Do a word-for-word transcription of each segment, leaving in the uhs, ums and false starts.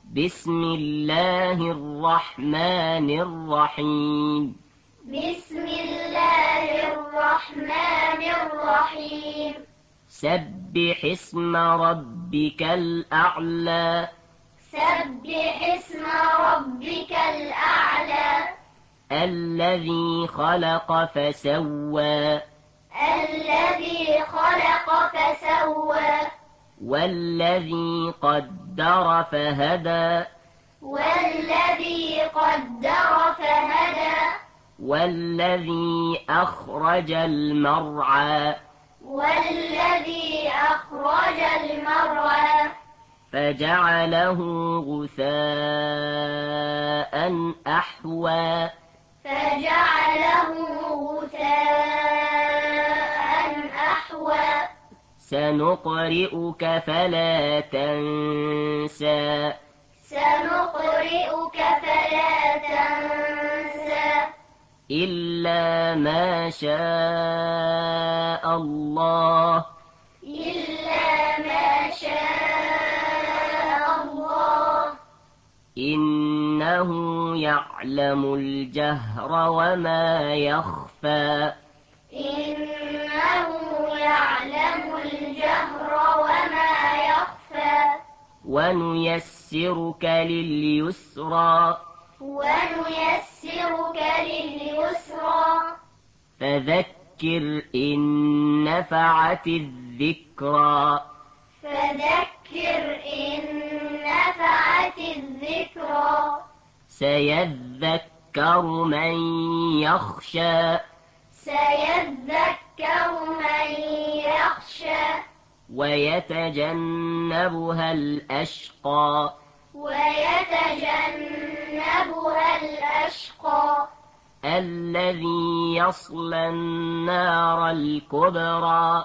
بسم الله الرحمن الرحيم بسم الله الرحمن الرحيم سبح اسم ربك الأعلى سبح اسم ربك الأعلى الذي خلق فسوى الذي خلق فسوى والذي قدر فهدى والذي قدر فهدى والذي أخرج المرعى والذي أخرج المرعى فجعله غثاء أحوى فجعله غثاء أحوى سنقرئك فلا تنسى سنقرئك فلا تنسى إلا ما شاء الله إلا ما شاء الله إنه يعلم الجهر وما يخفى إنه يعلم الجهر وما يخفى ونيسرك لليسرى ونيسرك لليسرى فذكر إن نفعت الذكرى فذكر إن نفعت الذكرى سيذكر من يخشى سيذكر من يخشى ويتجنبها الأشقى ويتجنبها الأشقى الذي يصلى النار الكبرى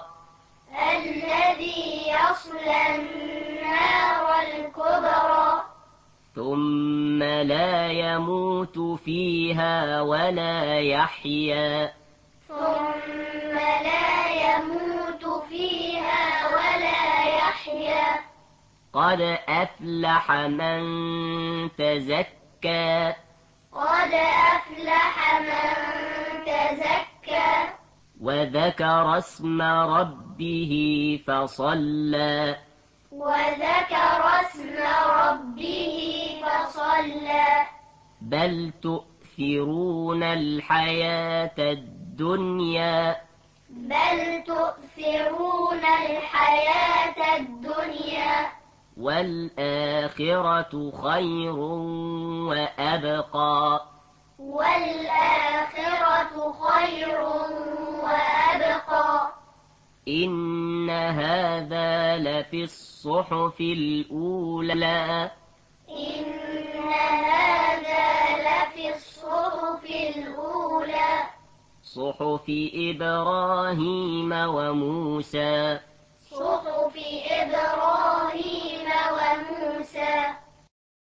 الذي يصلى النار الكبرى ثم لا يموت فيها ولا يحيا ثم لا يموت فيها ولا يحيا قد أفلح من تزكى قد أفلح من تزكى وذكر اسم ربه فصلى وذكر اسم ربه فصلى بل تؤثرون الحياة الدنيا بل تؤثرون الحياة الدنيا والآخرة خير وأبقى والآخرة خير وأبقى إن هذا لفي الصحف الأولى إن هذا لفي الصحف الأولى صحف إبراهيم وموسى صحف إبراهيم وموسى